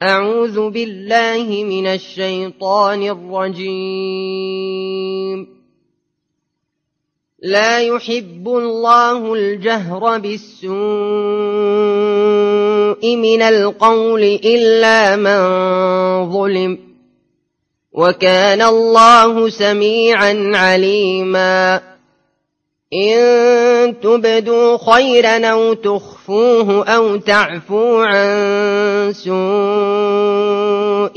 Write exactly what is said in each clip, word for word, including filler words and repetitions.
أعوذ بالله من الشيطان الرجيم. لا يحب الله الجهر بالسوء من القول إلا من ظلم، وكان الله سميعا عليما. إن تبدوا خيرا أو تخفوه أو تعفوا عن سوء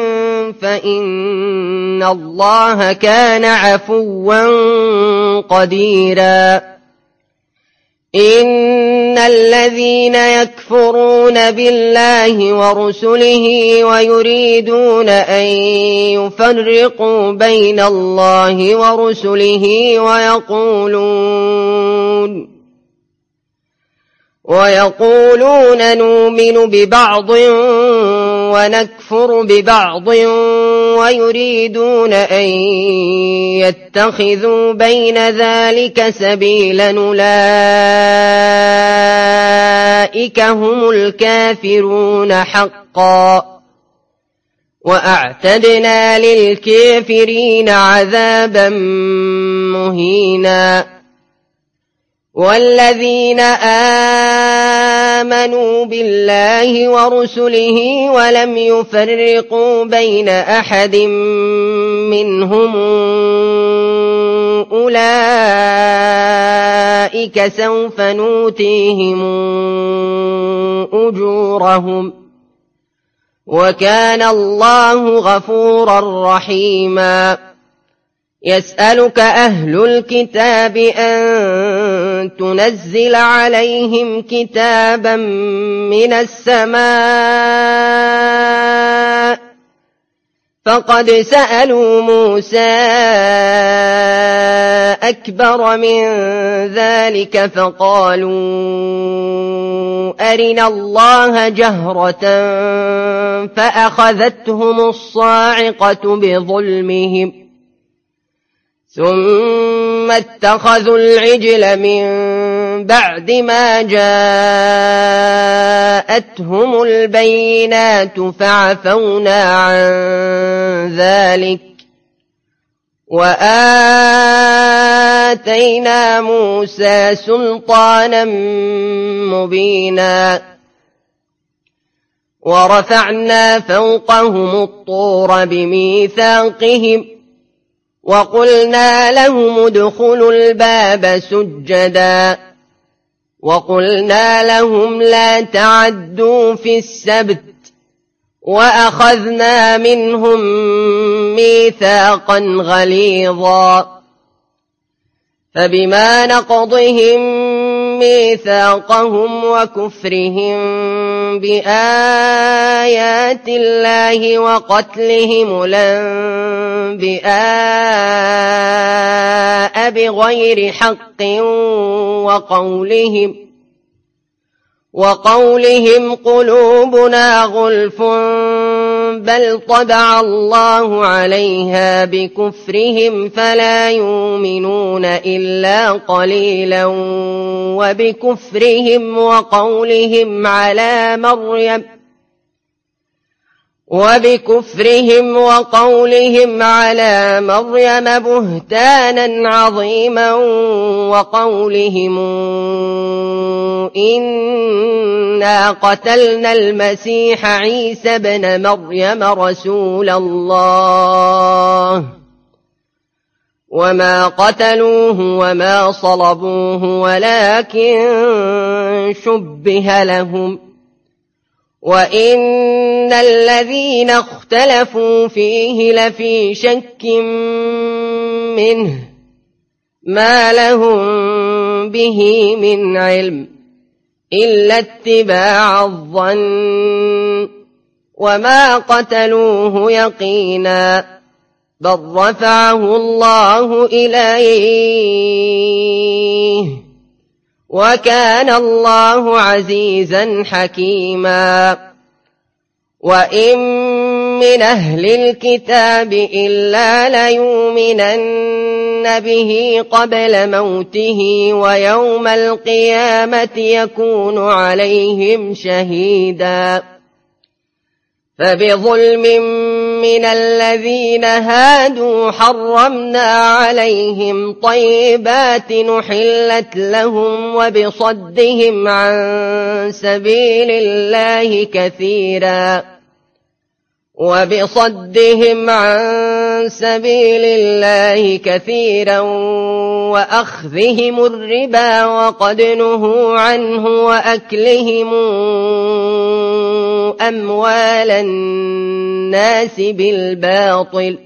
فإن الله كان عفوا قديرا. إن الذين يكفرون بالله ورسله ويريدون أن يفرقوا بين الله ورسله ويقولون ويقولون نؤمن ببعض ونكفر ببعض ويريدون أن يتخذوا بين ذلك سبيلا أولئك هم الكافرون حقا، وأعتدنا للكافرين عذابا مهينا. والذين آمنوا بالله ورسله ولم يفرقوا بين أحد منهم أولئك سوف نؤتيهم أجورهم، وكان الله غفورا رحيما. يسألك أهل الكتاب أن تنزل عليهم كتابا من السماء، فقد سألوا موسى أكبر من ذلك فقالوا أرنا الله جهرة فأخذتهم الصاعقة بظلمهم، ثم اتخذوا العجل من بعد ما جاءتهم البينات فعفونا عن ذلك وآتينا موسى سلطانا مبينا. ورفعنا فوقهم الطور بميثاقهم وقلنا لهم ادخلوا الباب سجدا، وقلنا لهم لا تعدوا في السبت، وأخذنا منهم ميثاقا غليظا. فبما نقضهم ميثاقهم وكفرهم بآيات الله وقتلهم الأنبياء بغير حق وقولهم وقولهم قلوبنا غلف بل طبع الله عليها بكفرهم فلا يؤمنون إلا قليلا، وبكفرهم وقولهم على مريم وبكفرهم وقولهم على مريم بهتانا عظيما، وقولهم إنا قتلنا المسيح عيسى ابن مريم رسول الله وما قتلوه وما صلبوه ولكن شبه لهم، وإن الذين اختلفوا فيه لفي شك منه ما لهم به من علم إلا اتباع الظن، وما قتلوه يقينا بل رفعه الله إليه، وكان الله عزيزا حكيما. وإن من أهل الكتاب إلا ليؤمنن به قبل موته ويوم القيامة يكون عليهم شهيدا. فبظلم من الذين هادوا حرمنا عليهم طيبات نحلت لهم وبصدهم عن سبيل الله كثيرا وبصدهم عن سبيل الله كثيرا وأخذهم الربا وقد نهوا عنه وأكلهم أموال الناس بالباطل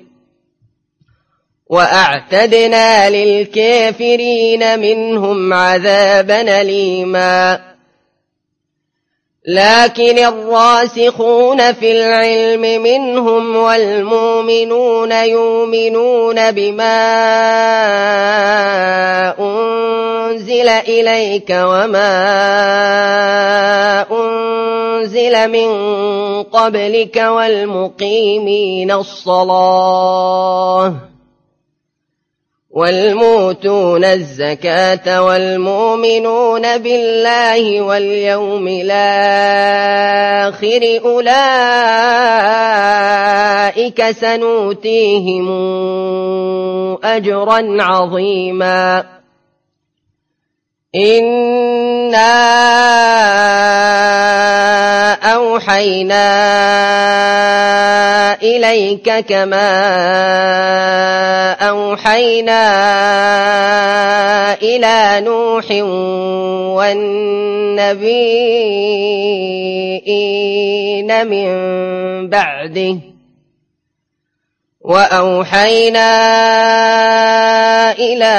وأعتدنا للكافرين منهم عذابا أليما لكن الراسخون في العلم منهم والمؤمنون يؤمنون بما أنزل إليك وما أنزل من قبلك والمقيمين الصلاة والموتون الزكاة والمؤمنون بالله واليوم الآخر أولئك سنؤتيهم أجرا عظيما إنا أوحينا إليك كما أوحينا إلى نوح والنبيين من بعده وأوحينا إلى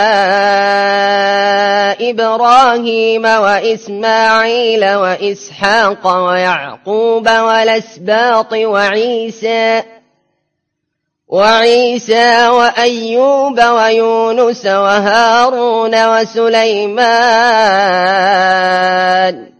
إبراهيم وإسماعيل وإسحاق ويعقوب والأسباط وعيسى وعيسى وأيوب ويونس وهارون وسليمان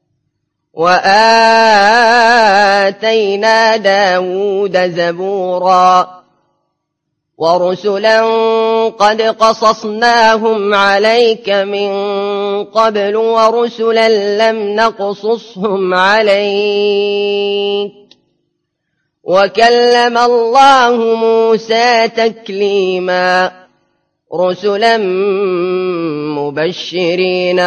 وآتينا داود زبورا ورسلا قد قصصناهم عليك من قبل ورسلا لم نقصصهم عليك وكلم الله موسى تكليما رسلا مبشرين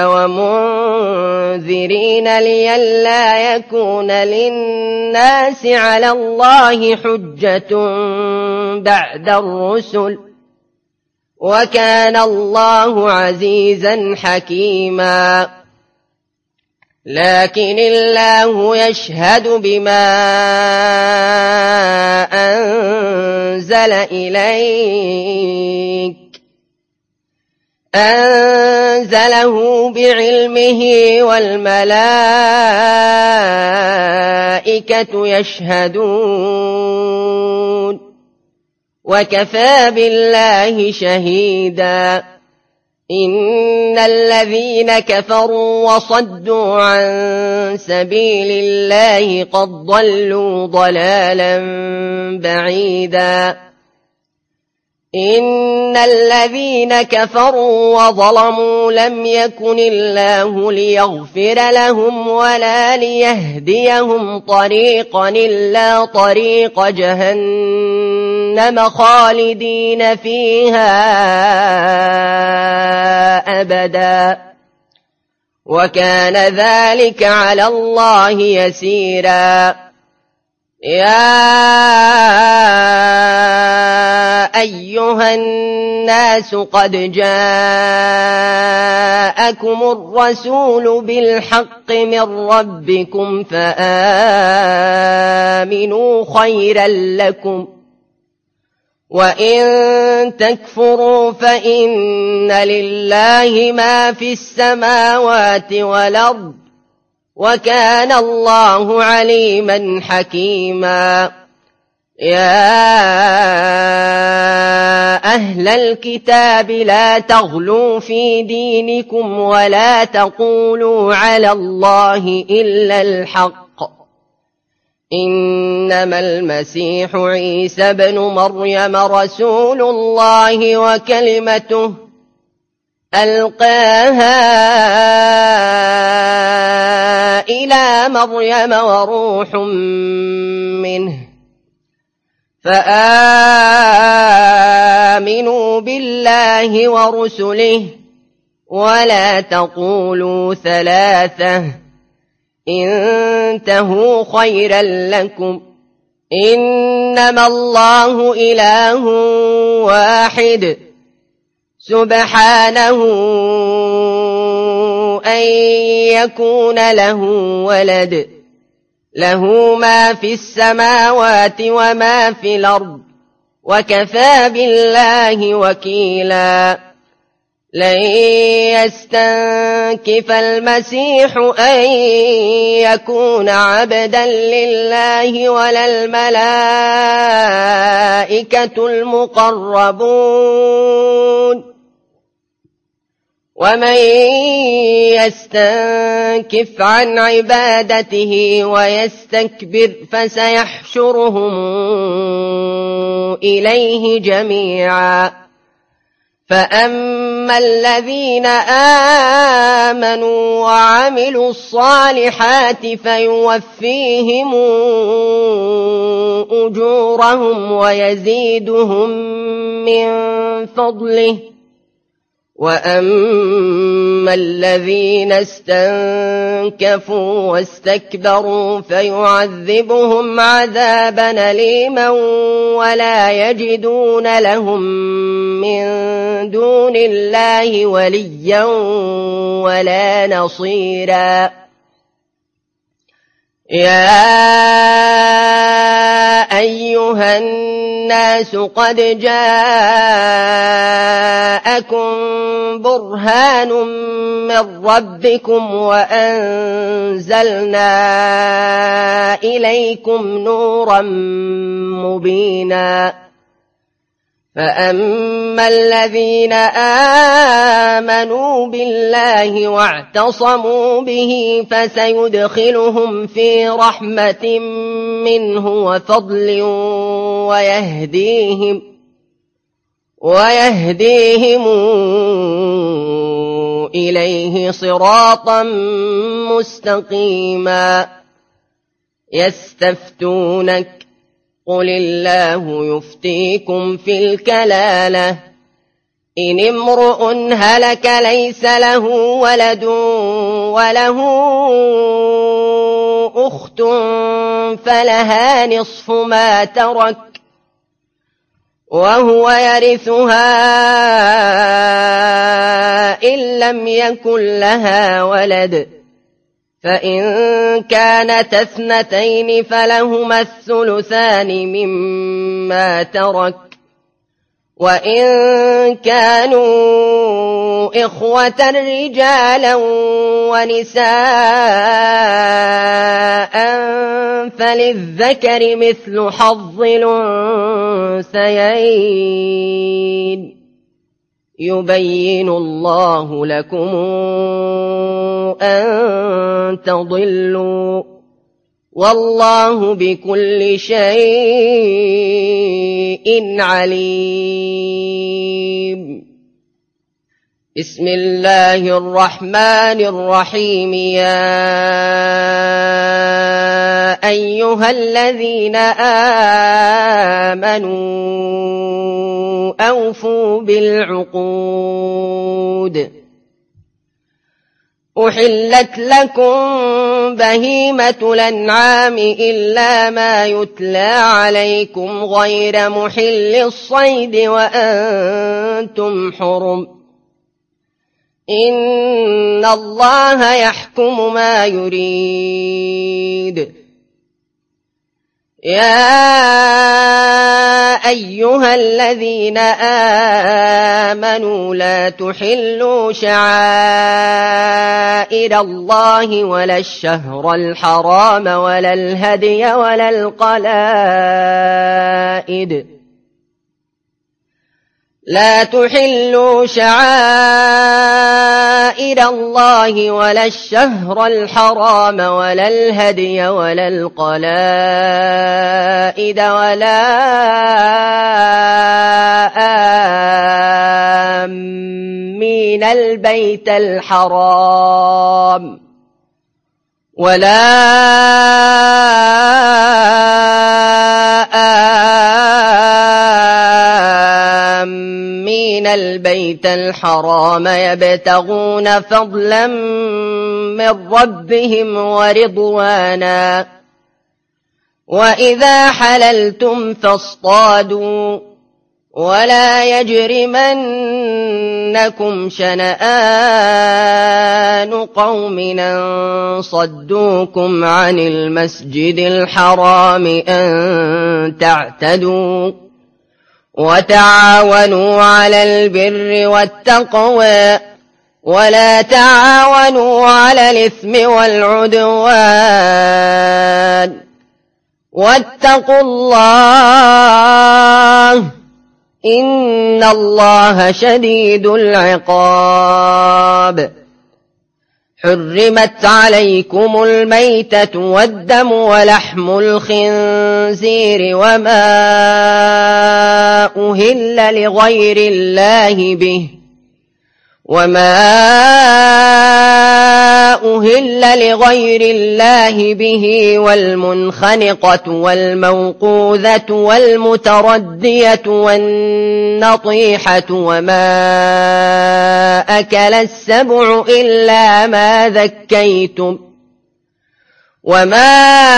ومنذرين لئلا يكون للناس على الله حجة بعد الرسل وكان الله عزيزا حكيما لكن الله يشهد بما أنزل إليك أنزله بعلمه والملائكة يشهدون وكفى بالله شهيدا إن الذين كفروا وصدوا عن سبيل الله قد ضلوا ضلالا بعيدا إن الذين كفروا وظلموا لم يكن الله ليغفر لهم ولا ليهديهم طريقا إلا طريق جهنم خالدين فيها أبدا وكان ذلك على الله يسيرا يا أيها الناس قد جاءكم الرسول بالحق من ربكم فآمنوا خيرا لكم وإن تكفروا فإن لله ما في السماوات والأرض وكان الله عليما حكيما يا أهل الكتاب لا تغلوا في دينكم ولا تقولوا على الله إلا الحق إنما المسيح عيسى بن مريم رسول الله وكلمته ألقاها إلى مريم وروح منه فآمنوا بالله ورسله ولا تقولوا ثلاثة انتهوا خيرا لكم إنما الله إله واحد سبحانه أن يكون له ولد له ما في السماوات وما في الأرض وكفى بالله وكيلا لن يستنكف المسيح أن يكون عبدا لله ولا الملائكة المقربون ومن يستنكف عن عبادته ويستكبر فسيحشرهم إليه جميعا فأما الذين آمنوا وعملوا الصالحات فيوفيهم أجورهم ويزيدهم من فضله وأما الذين استنكفوا واستكبروا فيعذبهم عذابا أليما ولا يجدون لهم من دون الله وليا ولا نصيرا يا أيها الناس قد جاءكم برهان من ربكم وأنزلنا إليكم نورا مبينا فأما الذين آمنوا بالله واعتصموا به فسيدخلهم في رحمة منه وفضل ويهديهم ويهديهم إليه صراطا مستقيما يستفتونك قل الله يفتيكم في الكلالة إن امرؤ هلك ليس له ولد وله أخت فلها نصف ما ترك وهو يرثها إن لم يكن لها ولد فإن كانت اثنتين فلهما الثلثان مما ترك وإن كانوا إخوة رجالا ونساء فللذكر مثل حظ الأنثيين يبين الله لكم أن تضلوا والله بكل شيء عليم بسم الله الرحمن الرحيم يا أيها الذين آمنوا أوفوا بالعقود أحلت لكم بهيمة الأنعام إلا ما يتلى عليكم غير محل الصيد وأنتم حرم إن الله يحكم ما يريد يا أيها الذين آمنوا لا تحلوا شعائر الله ولا الشهر الحرام ولا الهدي ولا القلائد لا تحلوا شعائر الله ولا الشهر الحرام ولا الهدي ولا القلائد ولا آمين البيت الحرام ولا آمين البيت الحرام يبتغون فضلا من ربهم ورضوانا وإذا حللتم فاصطادوا ولا يجرمنكم شنآن قوم أن صدوكم عن المسجد الحرام أن تعتدوا وتعاونوا على البر والتقوى ولا تعاونوا على الإثم والعدوان واتقوا الله إن الله شديد العقاب. حرمت عليكم الميتة والدم ولحم الخنزير وما أهل لغير الله به وما أهل لغير الله به والمنخنقة والموقوذة والمتردية والنطيحة وما أكل السبع إلا ما ذكيتم وما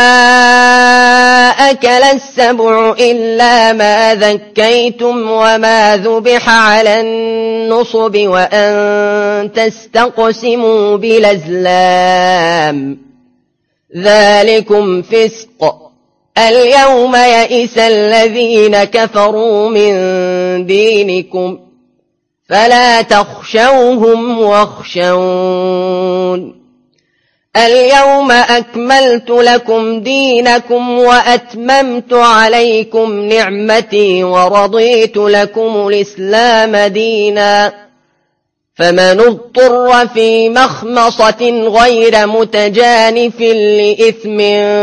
أكل السبع إلا ما ذكيتم وما ذبح على النصب وأن تستقسموا بالأزلام ذلكم فسق. اليوم يئس الذين كفروا من دينكم فلا تخشوهم واخشون. اليوم أكملت لكم دينكم وأتممت عليكم نعمتي ورضيت لكم الإسلام دينا فمن اضطر في مخمصة غير متجانف لإثم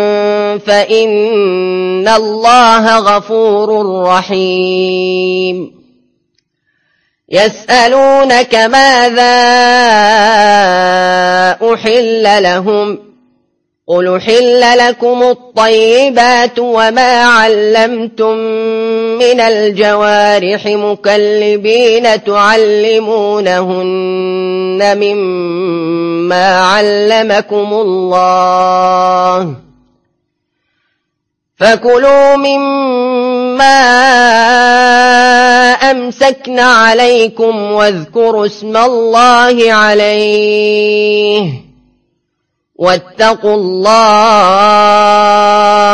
فإن الله غفور رحيم. يسألونك ماذا أحل لهم قل أحل لكم الطيبات وما علمتم من الجوارح مكلبين تعلمونهن مما علمكم الله فكلوا مما أمسكن عليكم واذكروا اسم الله عليه واتقوا الله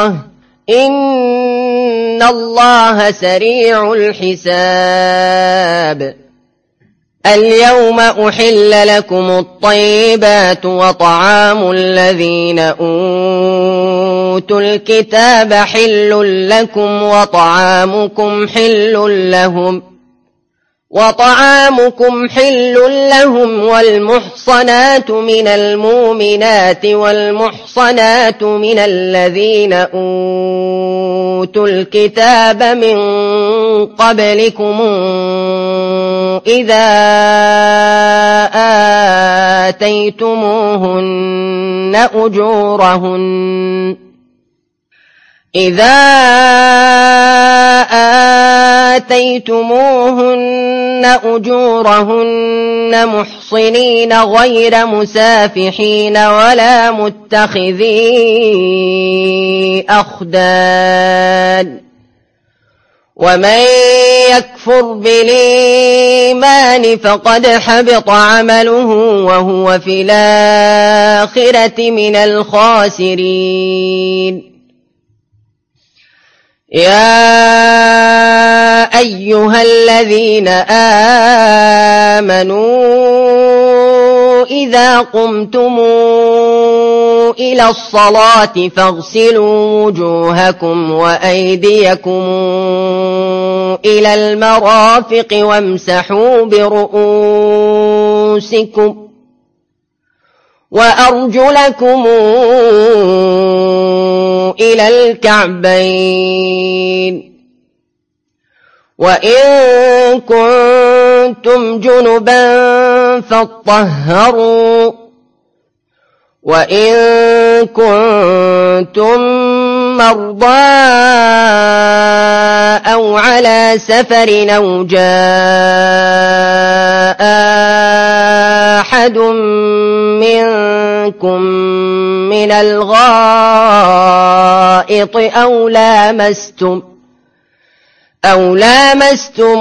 إن الله سريع الحساب. اليوم أحل لكم الطيبات وطعام الذين أوتوا الكتاب حل لكم وطعامكم حل لهم وطعامكم حل لهم والمحصنات من المؤمنات والمحصنات من الذين أوتوا الكتاب من قبلكم إذا آتيتموهن أجورهن إذا آتيتموهن أجورهن محصنين غير مسافحين ولا متخذي أخدان ومن يكفر بالإيمان فقد حبط عمله وهو في الآخرة من الخاسرين. يا أيها الذين آمنوا إذا قمتم إلى الصلاة فاغسلوا وجوهكم وأيديكم إلى المرافق وامسحوا برؤوسكم وأرجلكم إلى الكعبين وإن كنتم جنبا فاطهروا وإن كنتم مرضى أو على سفر أو جاء أحد منكم من الغائط أو لامستم أو لامستم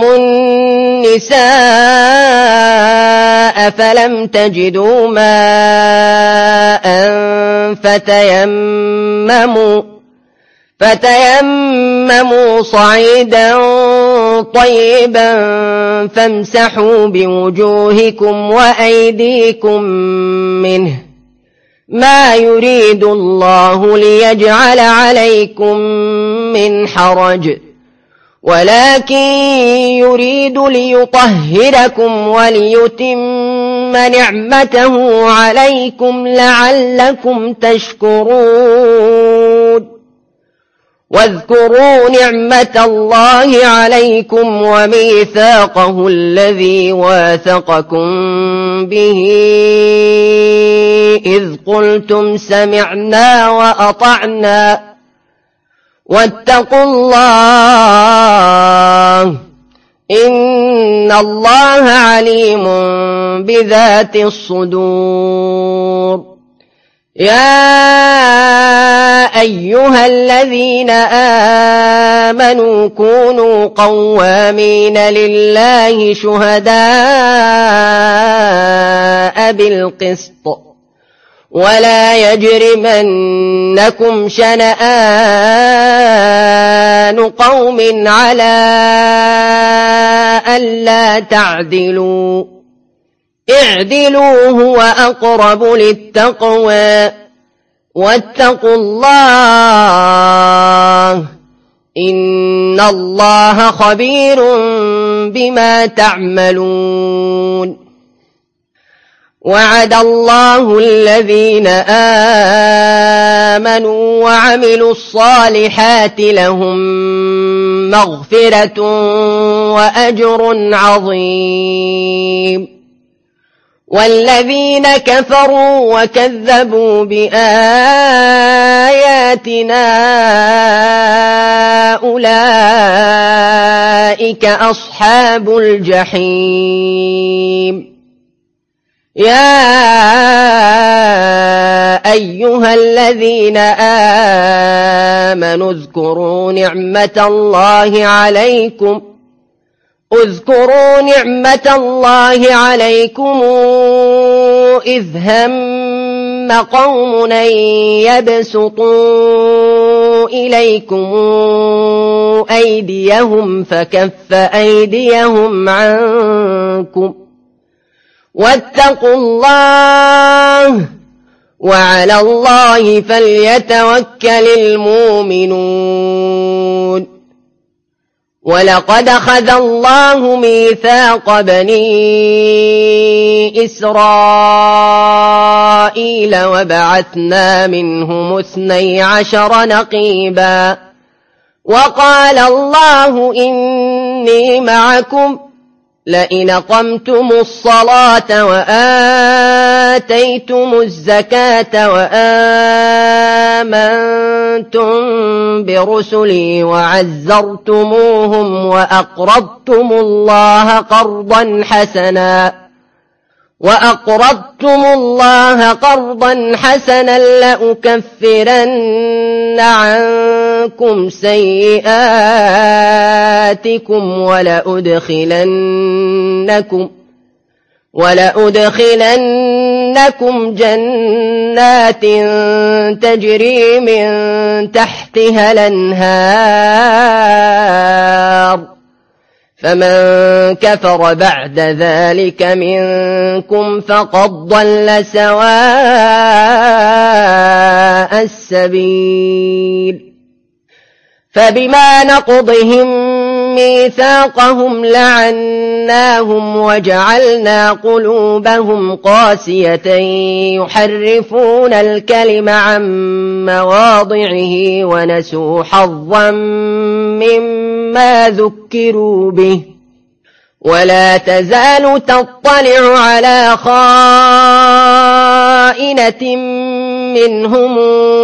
النساء فلم تجدوا ماء فتيمموا فتيمموا صعيدا طيبا فامسحوا بوجوهكم وأيديكم منه ما يريد الله ليجعل عليكم من حرج ولكن يريد ليطهركم وليتم نعمته عليكم لعلكم تشكرون واذكروا نعمة الله عليكم وميثاقه الذي واثقكم به إذ قلتم سمعنا وأطعنا واتقوا الله إن الله عليم بذات الصدور يا أيها الذين آمنوا كونوا قوامين لله شهداء بالقسط ولا يجرمنكم شنآن قوم على ألا تعدلوا اعدلوا هو أقرب للتقوى واتقوا الله إن الله خبير بما تعملون وعد الله الذين آمنوا وعملوا الصالحات لهم مغفرة وأجر عظيم والذين كفروا وكذبوا بآياتنا أولئك أصحاب الجحيم يا أيها الذين آمنوا اذكروا نعمة الله عليكم اذكروا نعمة الله عليكم إذ هم قوم أن يبسطوا إليكم أيديهم فكف أيديهم عنكم واتقوا الله وعلى الله فليتوكل المؤمنون ولقد أخذ الله ميثاق بني إسرائيل وبعثنا منهم اثني عشر نقيبا وقال الله إني معكم لئن أقمتم الصلاة وآتيتم الزكاة وآمنتم برسلي وعزرتموهم وأقرضتم الله قرضا حسنا وأقرضتم الله قرضا حسنا لأكفرن عنكم سيئاتكم ولأدخلنكم ولأدخلنكم جنات تجري من تحتها الأنهار فمن كفر بعد ذلك منكم فقد ضل سواء السبيل فبما نقضهم ميثاقهم لعناهم وجعلنا قلوبهم قاسية يحرفون الكلم عن مواضعه ونسوا حظا مما ذكروا به ولا تزال تطلع على خائنة منهم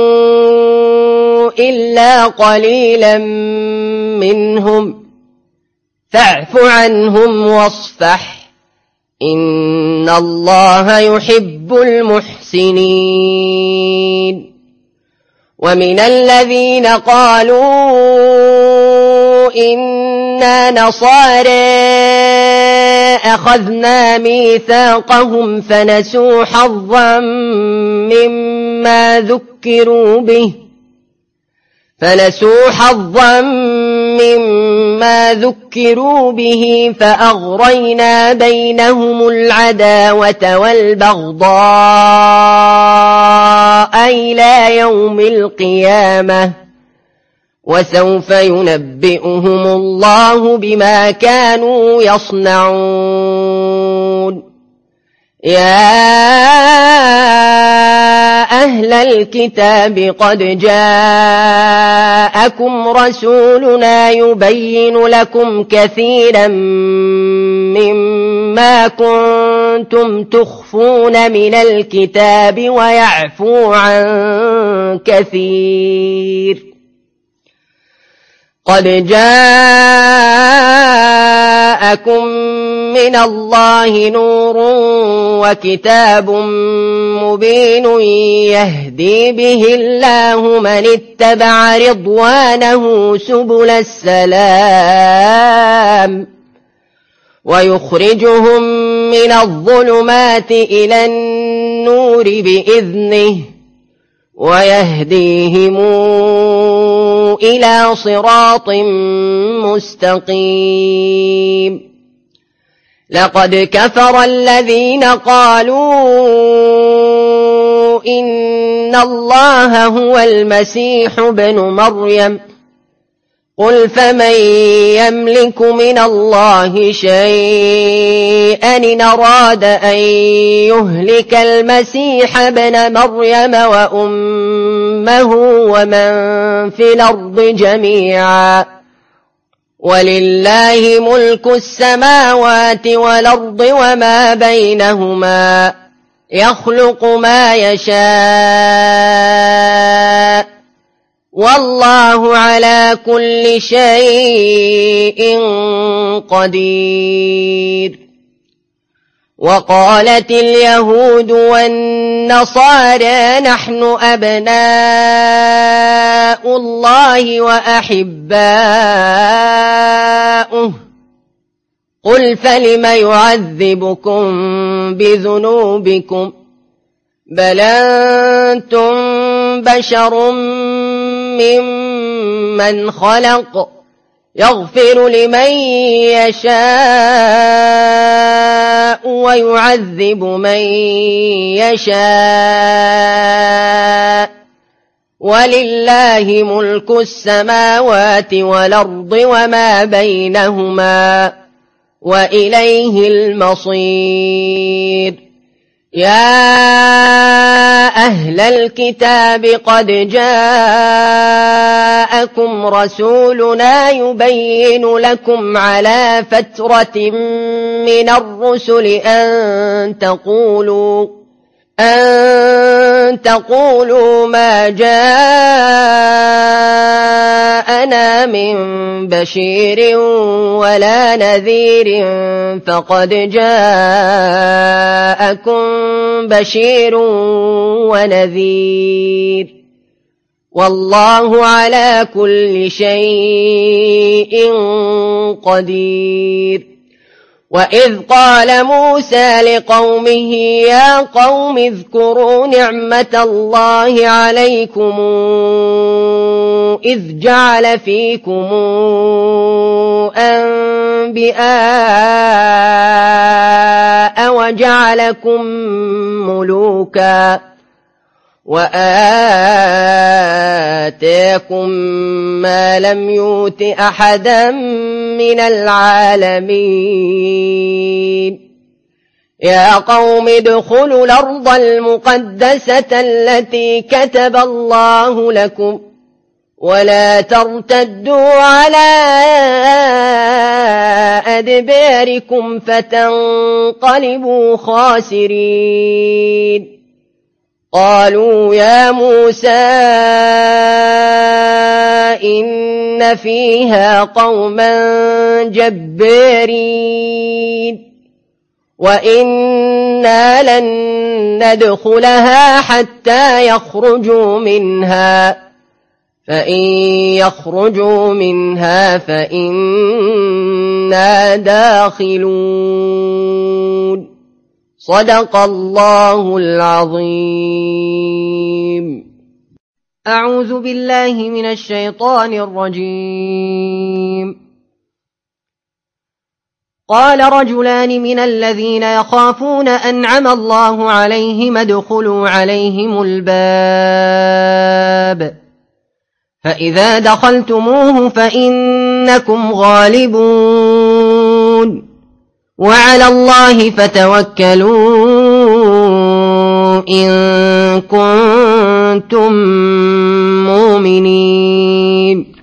إلا قليلا منهم فاعف عنهم واصفح إن الله يحب المحسنين ومن الذين قالوا إنا نصارى أخذنا ميثاقهم فنسوا حظا مما ذكروا به فنسوا حظا مما ذكروا به فأغرينا بينهم العداوة والبغضاء إلى يوم القيامة وسوف ينبئهم الله بما كانوا يصنعون يا أهل الكتاب قد جاءكم رسولنا يبين لكم كثيرا مما كنتم تخفون من الكتاب ويعفو عن كثير قد جاءكم من الله نور وكتاب مبين يهدي به الله من اتبع رضوانه سبل السلام ويخرجهم من الظلمات إلى النور بإذنه ويهديهم إلى صراط مستقيم لقد كفر الذين قالوا إن الله هو المسيح ابن مريم قل فمن يملك من الله شيئا إن أراد أن يهلك المسيح ابن مريم وأمه ومن في الأرض جميعا ولله ملك السماوات والأرض وما بينهما يخلق ما يشاء والله على كل شيء قدير وقالت اليهود والنصارى نحن أبناء الله وأحباؤه قل فلم يعذبكم بذنوبكم بل أنتم بشر ممن خلق يغفر لمن يشاء ويعذب من يشاء ولله ملك السماوات والأرض وما بينهما وإليه المصير يا أهل الكتاب قد جاءكم رسولنا يبين لكم على فترة من الرسل أن تقولوا أن تقولوا ما جاءنا من بشير ولا نذير فقد جاءكم بشير ونذير والله على كل شيء قدير وإذ قال موسى لقومه يا قوم اذكروا نعمة الله عليكم إذ جعل فيكم أنبياء وجعلكم ملوكا وآتاكم ما لم يؤت أحدا من العالمين يا قوم ادخلوا الأرض المقدسة التي كتب الله لكم ولا ترتدوا على أدباركم فتنقلبوا خاسرين قالوا يا موسى إن فيها قوما جبارين وإنا لن ندخلها حتى يخرجوا منها فإن يخرجوا منها فإنا داخلون صدق الله العظيم. أعوذ بالله من الشيطان الرجيم. قال رجلان من الذين يخافون أنعم الله عليهم ادخلوا عليهم الباب فإذا دخلتموه فإنكم غالبون وعلى الله فتوكلوا إن كنتم مؤمنين.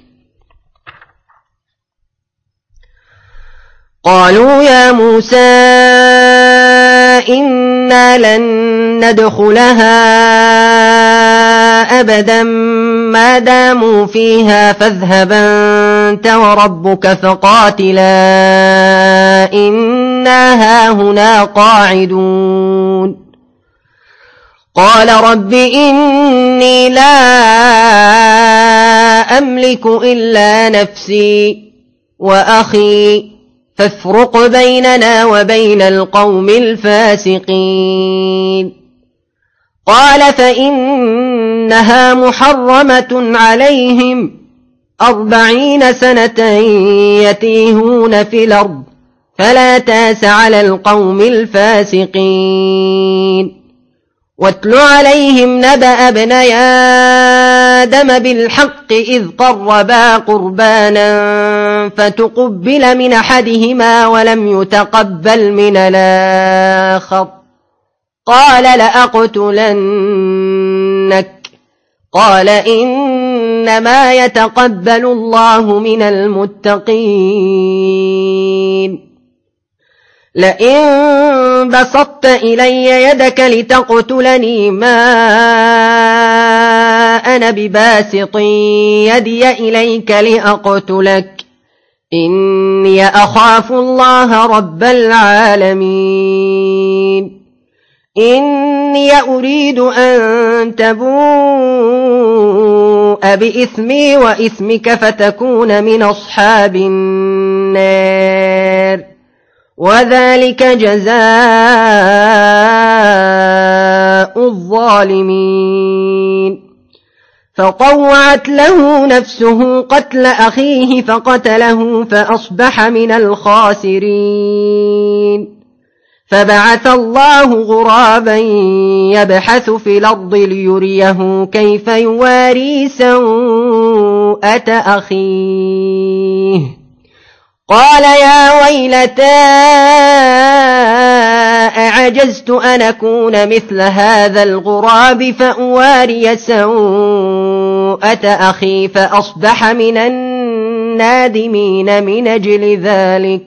قالوا يا موسى إنا لن ندخلها أبدا ما داموا فيها فاذهب أنت وربك فقاتلا إنا هاهنا قاعدون. قال رب إني لا أملك إلا نفسي وأخي فافرق بيننا وبين القوم الفاسقين. قال فإنها محرمة عليهم أربعين سنة يتيهون في الأرض فلا تاس على القوم الفاسقين. واتل عليهم نبأ ابني آدم بالحق إذ قربا قربانا فتقبل من أحدهما ولم يتقبل من الآخر قال لأقتلنك قال إنما يتقبل الله من المتقين. لئن بسطت إلي يدك لتقتلني ما أنا بباسط يدي إليك لأقتلك إني أخاف الله رب العالمين. إني أريد أن تبوء بإثمي وإثمك فتكون من أصحاب النار وذلك جزاء الظالمين. فطوعت له نفسه قتل أخيه فقتله فأصبح من الخاسرين. فبعث الله غرابا يبحث في الأرض ليريه كيف يواري سوءة أخيه. قال يا ويلتى أعجزت أن أكون مثل هذا الغراب فأواري سوءة أخي فأصبح من النادمين. من أجل ذلك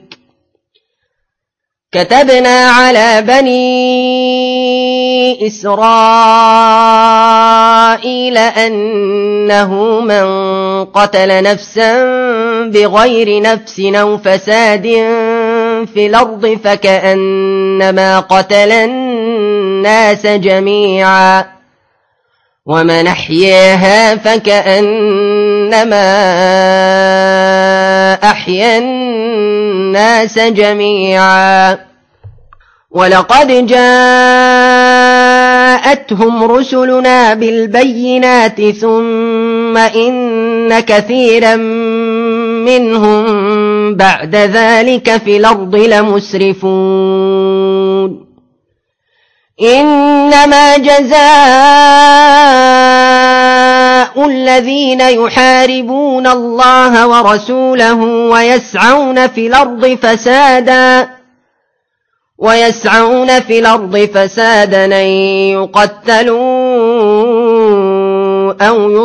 كتبنا على بني إسرائيل أنه من قتل نفسا بغير نفس أو فساد في الأرض فكأنما قتل الناس جميعا ومن أحياها فكأنما أحيا الناس جميعا. ولقد جاءتهم رسلنا بالبينات ثم إن كثيرا منهم بعد ذلك في الأرض لمسرفون. إنما جزاء الذين يحاربون الله ورسوله ويسعون في الأرض فسادا ويسعون في الأرض فسادا أن يقتلوا أو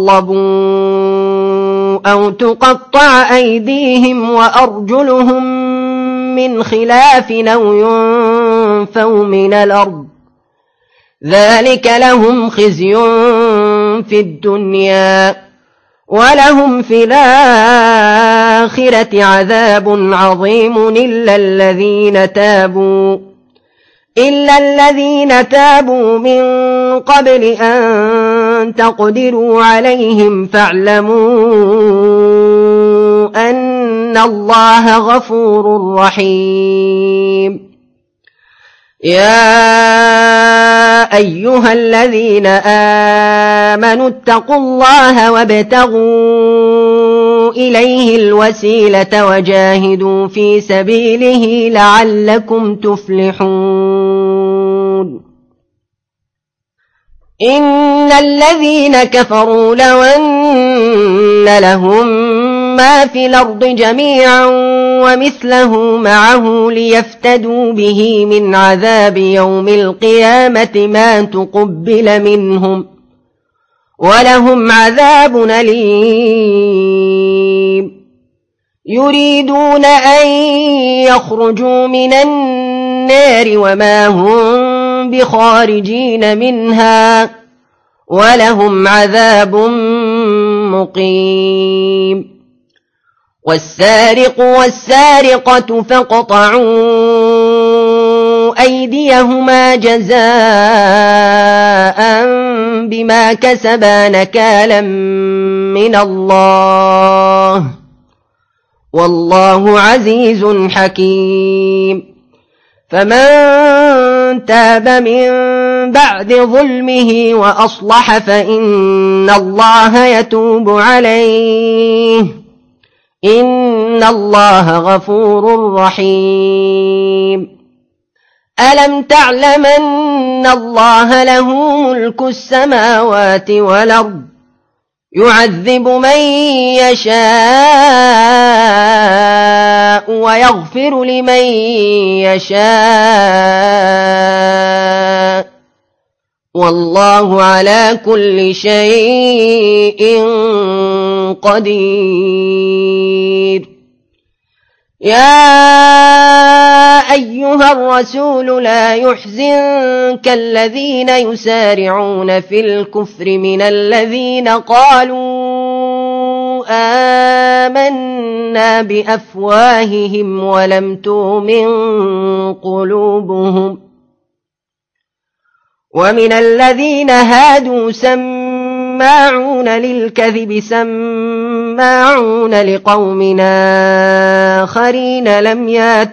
يصلبوا أو تقطع أيديهم وأرجلهم من خلاف أو ينفوا من الأرض ذلك لهم خزي في الدنيا ولهم في الآخرة عذاب عظيم إلا الذين تابوا إلا الذين تابوا من قبل أن تقدروا عليهم فاعلموا أن الله غفور رحيم يا أيها الذين آمنوا اتقوا الله وابتغوا إليه الوسيلة وجاهدوا في سبيله لعلكم تفلحون إن الذين كفروا لو أن لهم ما في الأرض جميعا ومثله معه ليفتدوا به من عذاب يوم القيامة ما تقبل منهم ولهم عذاب أليم يريدون أن يخرجوا من النار وما هم بخارجين منها ولهم عذاب مقيم والسارق والسارقة فاقطعوا أيديهما جزاء بما كسبا نكالا من الله والله عزيز حكيم فمن تاب من بعد ظلمه وأصلح فإن الله يتوب عليه إن الله غفور رحيم ألم تعلم أن الله له ملك السماوات والأرض يعذب من يشاء ويغفر لمن يشاء والله على كل شيء قدير يا أيها الرسول لا يحزنك الذين يسارعون في الكفر من الذين قالوا آمنا بأفواههم ولم تؤمن قلوبهم ومن الذين هادوا سماعون للكذب سماعون لقوم آخرين لم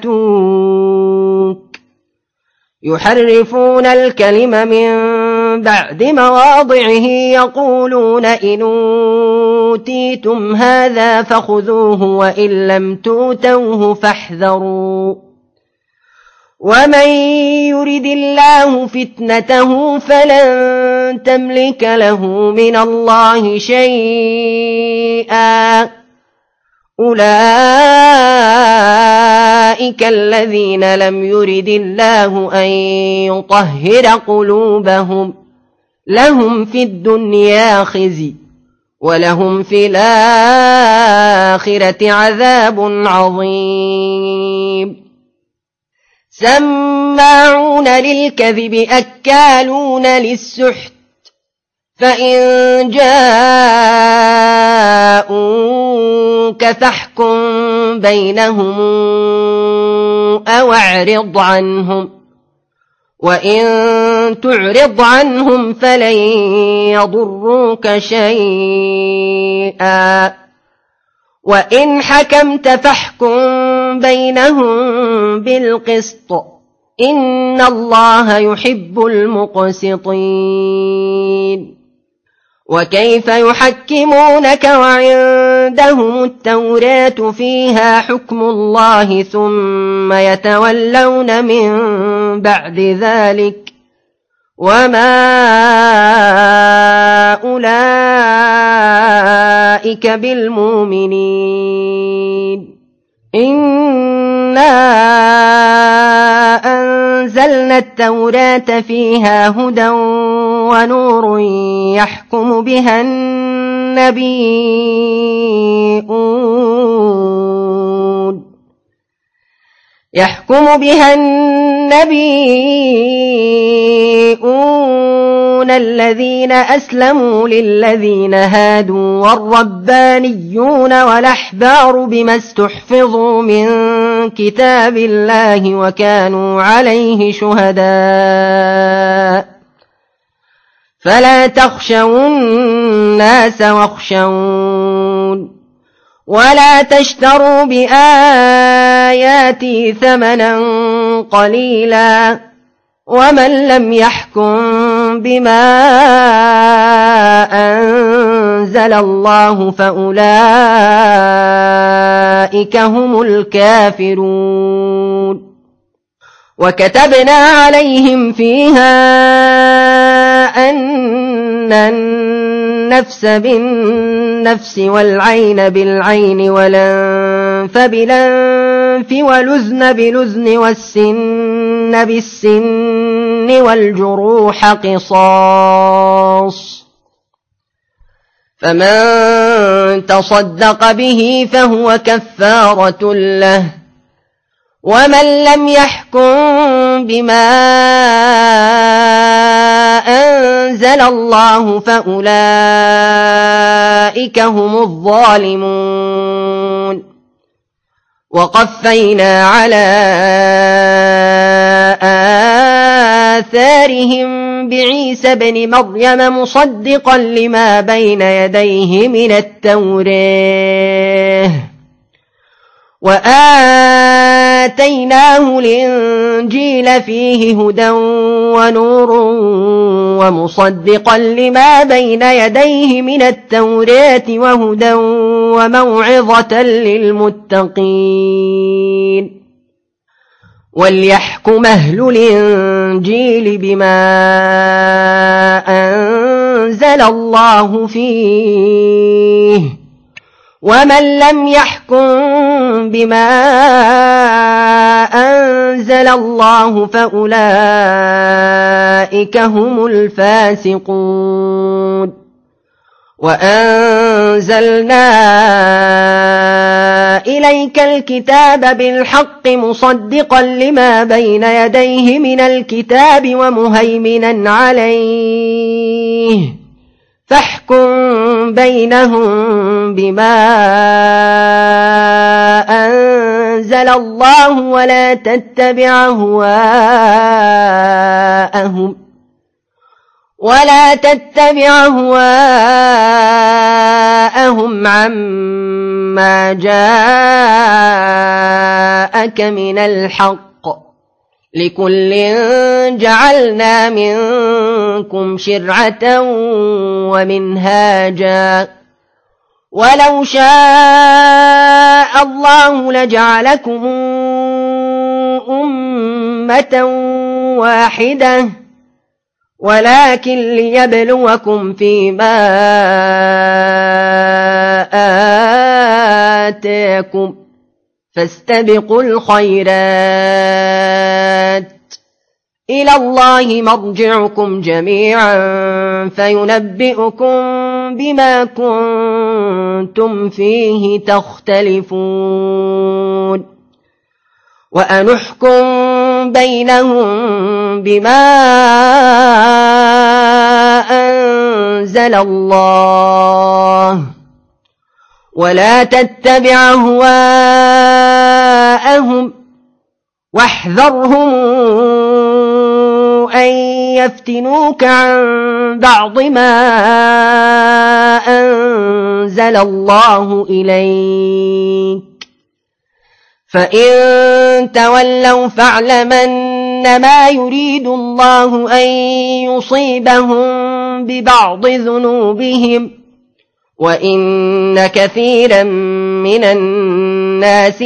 ياتوك يحرفون الكلم من بعد مواضعه يقولون إن أوتيتم هذا فخذوه وإن لم تؤتوه فاحذروا ومن يرد الله فتنته فلن تملك له من الله شيئا أولئك الذين لم يرد الله أن يطهر قلوبهم لهم في الدنيا خزي ولهم في الآخرة عذاب عظيم سماعون للكذب أكالون للسحت فإن جاءوك فاحكم بينهم أو اعرض عنهم وإن تعرض عنهم فلن يضروك شيئا وإن حكمت فاحكم بينهم بالقسط إن الله يحب المقسطين وكيف يحكمونك وعندهم التوراة فيها حكم الله ثم يتولون من بعد ذلك وما أولئك بالمؤمنين إنا أنزلنا التوراة فيها هدى ونور يحكم بها النبيون يحكم بها النبيون النبيون الذين أسلموا للذين هادوا والربانيون والأحبار بما استحفظوا من كتاب الله وكانوا عليه شهداء فلا تخشوا الناس واخشون ولا تشتروا بآياتي ثمنا قليلا ومن لم يحكم بما أنزل الله فأولئك هم الكافرون وكتبنا عليهم فيها أن النفس بالنفس والعين بالعين والأنف بالأنف والأذن بالأذن والسن بالسن والجروح قصاص فمن تصدق به فهو كفارة له ومن لم يحكم بما أنزل الله فأولئك هم الظالمون وقفينا على آثارهم بعيسى بن مريم مصدقا لما بين يديه من التوراة وآتيناه الإنجيل فيه هدى ونور ومصدقا لما بين يديه من التوراة وهدى وموعظة للمتقين وليحكم أهل الإنجيل بما أنزل الله فيه ومن لم يحكم بما أنزل الله فأولئك هم الفاسقون وأنزلنا إليك الكتاب بالحق مصدقا لما بين يديه من الكتاب ومهيمنا عليه فاحكم بينهم بما أنزل الله ولا تتبع هواءهم ولا تتبع هواءهم عما جاءك من الحق لكل جعلنا منكم شرعة ومنهاجا ولو شاء الله لجعلكم أمة واحدة ولكن ليبلوكم فيما آتاكم فاستبقوا الخيرات إلى الله مرجعكم جميعا فينبئكم بما كنتم فيه تختلفون وأنحكم بينهم بما أنزل الله ولا تتبع هواءهم واحذرهم أن يفتنوك عن بعض ما أنزل الله إليك فإن تولوا فاعلم أنما يريد الله أن يصيبهم ببعض ذنوبهم وإن كثيرا من الناس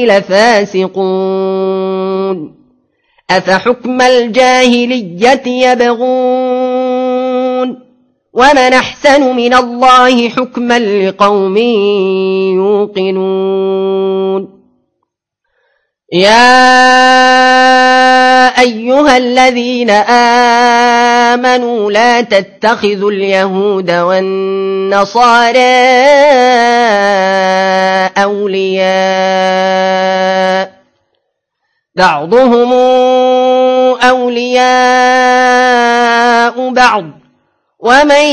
لفاسقون أفحكم الجاهلية يبغون ومن أحسن من الله حكما لقوم يوقنون يا أيها الذين آمنوا لا تتخذوا اليهود والنصارى أولياء بعضهم أولياء بعض ومن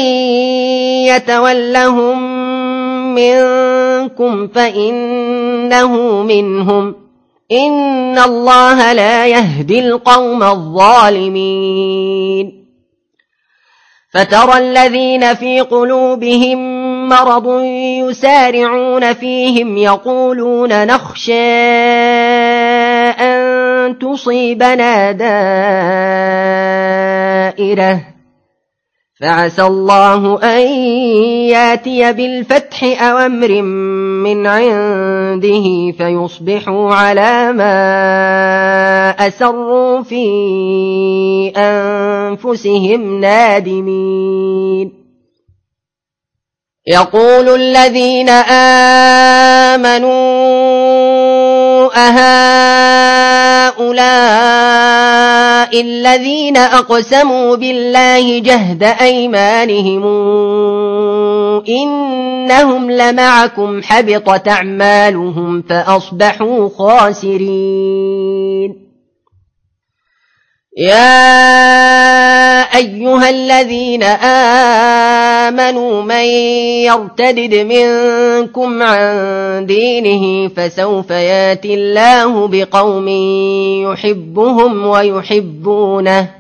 يتولهم منكم فإنه منهم إن الله لا يهدي القوم الظالمين فترى الذين في قلوبهم مرض يسارعون فيهم يقولون نخشى أن تصيبنا دائرة فعسى الله أن ياتي بالفتح أو أمر من عنده فيصبحوا على ما أسروا في أنفسهم نادمين يقول الذين آمنوا أهؤلاء الذين أقسموا بالله جهد أيمانهم إنهم لمعكم حبطت أعمالهم فأصبحوا خاسرين يا أيها الذين آمنوا من يرتدد منكم عن دينه فسوف ياتي الله بقوم يحبهم ويحبونه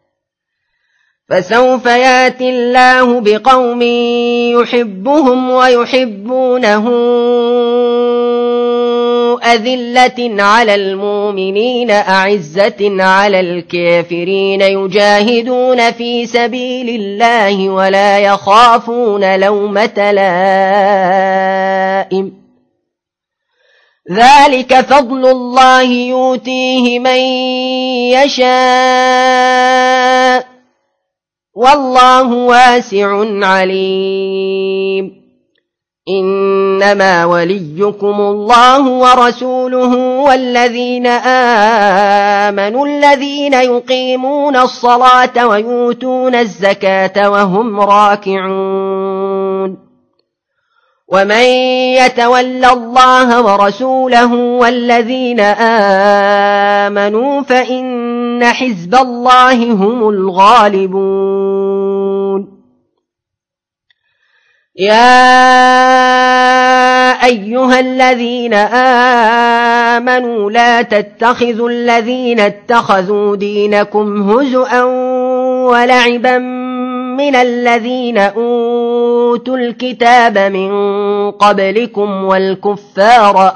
فسوف ياتي الله بقوم يحبهم ويحبونه أذلة على المؤمنين أعزة على الكافرين يجاهدون في سبيل الله ولا يخافون لومة لائم ذلك فضل الله يؤتيه من يشاء والله واسع عليم إنما وليكم الله ورسوله والذين آمنوا الذين يقيمون الصلاة ويؤتون الزكاة وهم راكعون ومن يتول الله ورسوله والذين آمنوا فإن حزب الله هم الغالبون يا أيها الذين آمنوا لا تتخذوا الذين اتخذوا دينكم هزؤا ولعبا من الذين أوتوا الكتاب من قبلكم والكفار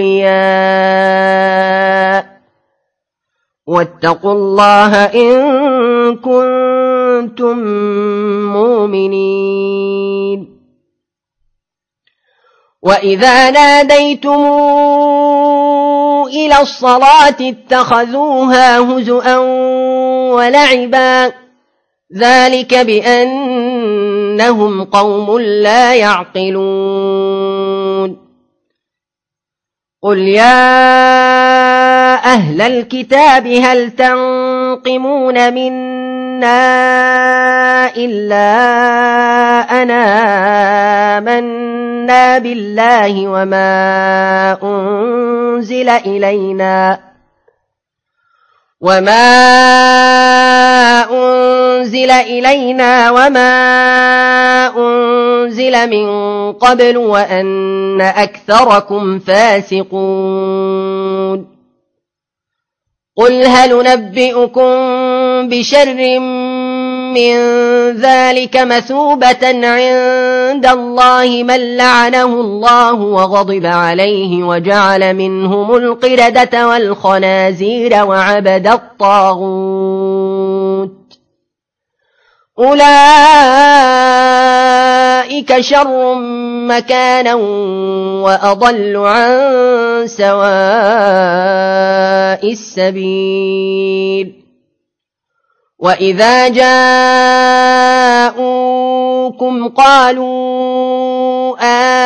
أولياء واتقوا الله إن كنتم مؤمنين وإذا ناديتم إلى الصلاة اتخذوها هزؤا ولعبا ذلك بأنهم قوم لا يعقلون قل يا أهل الكتاب هل تنقمون منا إلا أنا آمنا بالله وما أنزل إلينا وما أنزل إلينا وما أنزل من قبل وأن أكثركم فاسقون قل هل ننبئكم بشر من ذلك مثوبة عند الله من لعنه الله وغضب عليه وجعل منهم القردة والخنازير وعبد الطاغوت أولئك شر مكانا وأضل عن سواء السبيل وإذا جاءوكم قالوا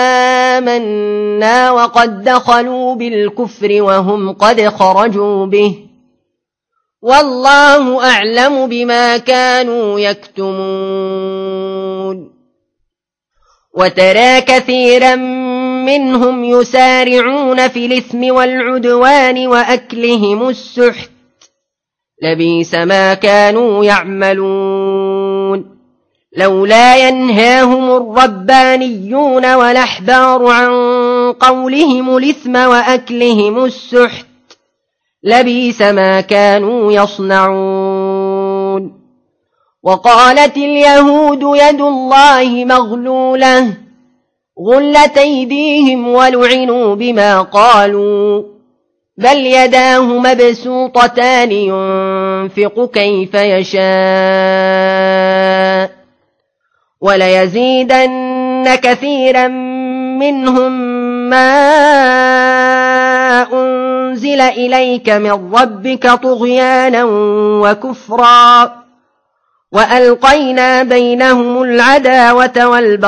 آمنا وقد دخلوا بالكفر وهم قد خرجوا به والله أعلم بما كانوا يكتمون وترى كثيرا منهم يسارعون في الإثم والعدوان وأكلهم السحت لبئس ما كانوا يعملون لولا ينهاهم الربانيون والأحبار عن قولهم الإثم وأكلهم السحت لبئس ما كانوا يصنعون وقالت اليهود يد الله مغلولة غلت أيديهم ولعنوا بما قالوا بل يداه مبسوطتان ينفق كيف يشاء وليزيدن كثيرا منهم ما أنزل إليك من ربك طغيانا وكفرا وألقينا بينهم العداوة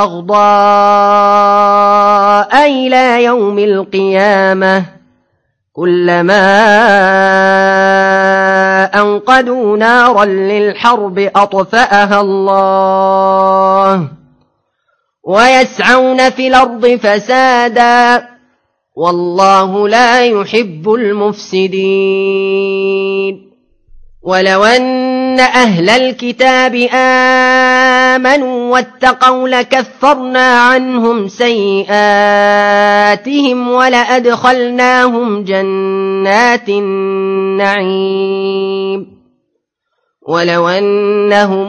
والبغضاء إلى يوم القيامة كلما أوقدوا نارا للحرب أطفأها الله ويسعون في الأرض فسادا والله لا يحب المفسدين ولو أن أهل الكتاب آمنوا واتقوا لكفرنا عنهم سيئاتهم ولأدخلناهم جنات النعيم ولو أنهم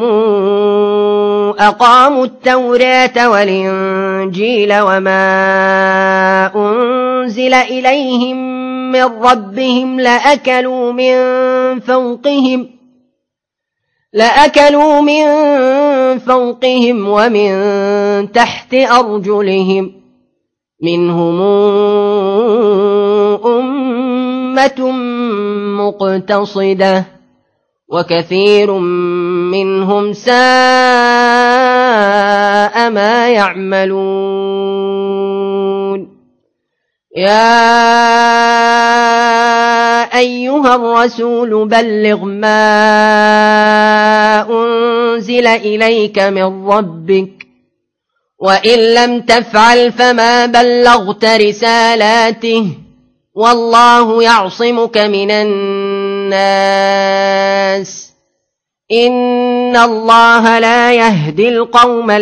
أقاموا التوراة والإنجيل وما أنزل إليهم من ربهم لأكلوا من فوقهم لأكلوا من فوقهم ومن تحت أرجلهم منهم أمة مقتصدة وكثير منهم ساء ما يعملون يا أيها الرسول بلغ ما أنزل إليك من ربك وإن لم تفعل فما بلغت رسالاته والله يعصمك من الناس إن الله لا يهدي القوم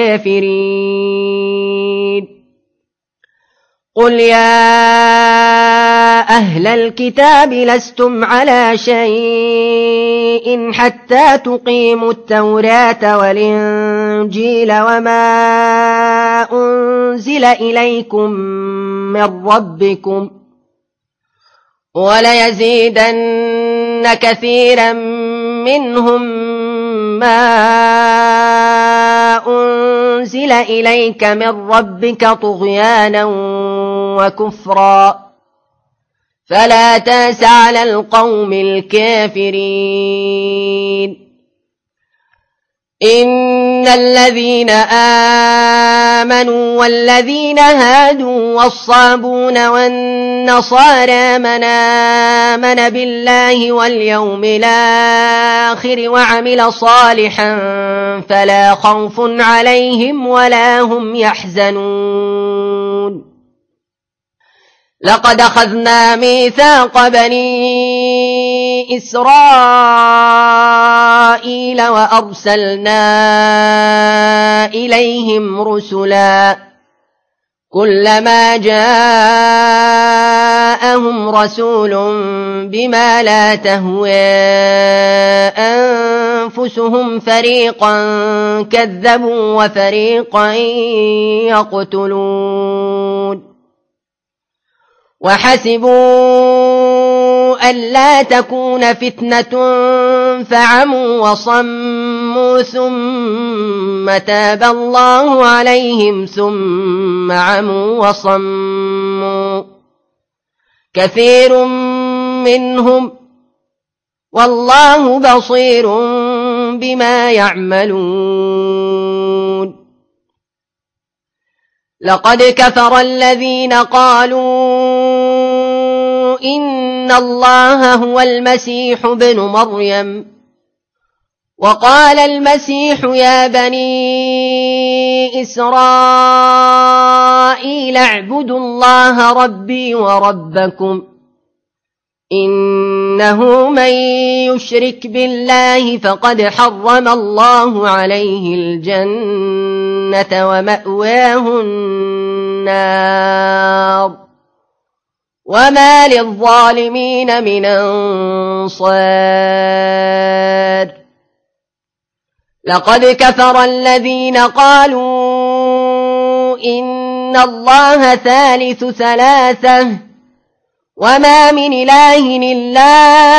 الكافرين قل يا أهل الكتاب لستم على شيء حتى تقيموا التوراة والإنجيل وما أنزل إليكم من ربكم وليزيدن كثيرا منهم ما أنزل إليك من ربك طغيانا وكفرا فلا تأس على القوم الكافرين إن الذين آمنوا والذين هادوا والصابون والنصارى من آمن بالله واليوم الآخر وعمل صالحا فلا خوف عليهم ولا هم يحزنون لقد أخذنا ميثاق بني إسرائيل وأرسلنا إليهم رسلا كلما جاءهم رسول بما لا تهوى أنفسهم فريقا كذبوا وفريقا يقتلون وحسبوا ألا تكون فتنة فعموا وصموا ثم تاب الله عليهم ثم عموا وصموا كثير منهم والله بصير بما يعملون لقد كفر الذين قالوا إن الله هو المسيح ابن مريم وقال المسيح يا بني إسرائيل اعبدوا الله ربي وربكم إنه من يشرك بالله فقد حرم الله عليه الجنة ومأواه النار وما للظالمين من أنصار لقد كفر الذين قالوا إن الله ثالث ثلاثة وما من إله إلا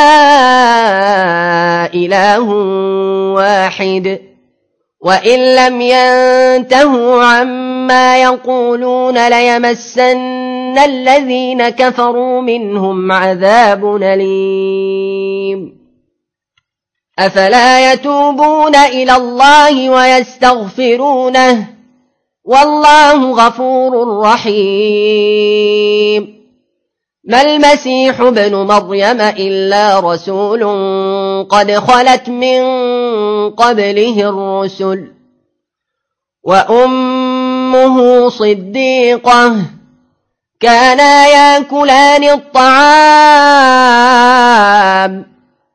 إله واحد وإن لم ينتهوا عما يقولون ليمسن الذين كفروا منهم عذاب أليم أفلا يتوبون إلى الله ويستغفرونه والله غفور رحيم ما المسيح ابن مريم إلا رسول قد خلت من قبله الرسل وأمه صديقة كانا يأكلان الطعام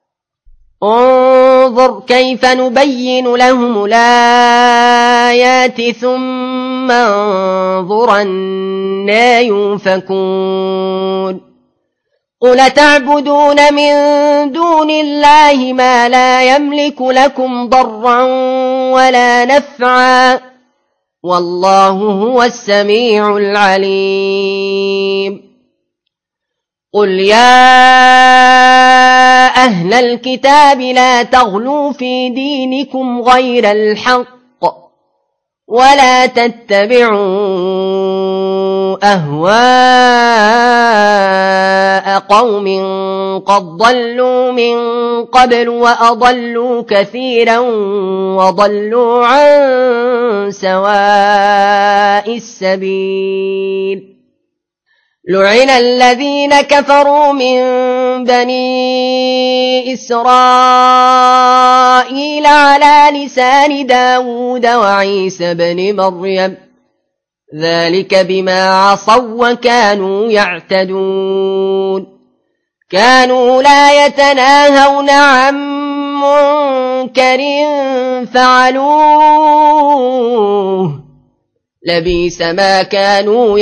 انظر كيف نبين لهم الآيات ثم انظر أنى يؤفكون قل تعبدون من دون الله ما لا يملك لكم ضرا ولا نفعا والله هو السميع العليم قل يا أهل الكتاب لا تغلوا في دينكم غير الحق ولا تتبعوا أهواء قوم قد ضلوا من قبل وأضلوا كثيرا وضلوا عن سواء السبيل لعن الذين كفروا من بني إسرائيل على لسان داود وعيسى بن مريم ذلك بما عصوا وكانوا يعتدون كانوا لا يتناهون عن منكر فعلوه لبئس ما كانوا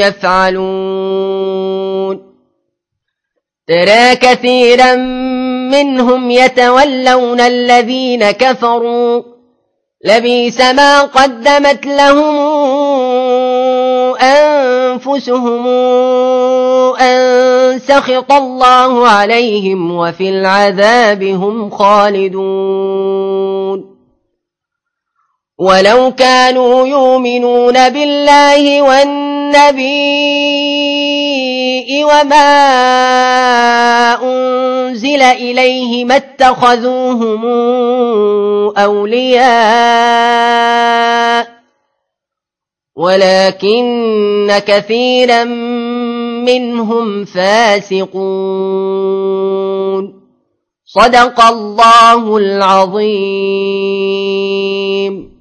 يفعلون ترى كثيرا منهم يتولون الذين كفروا لبئس ما قدمت لهم أنفسهم أن سخط الله عليهم وفي العذاب هم خالدون ولو كانوا يؤمنون بالله والنبي وما أنزل إليه ما اتخذوهم أولياء ولكن كثيرا منهم فاسقون صدق الله العظيم.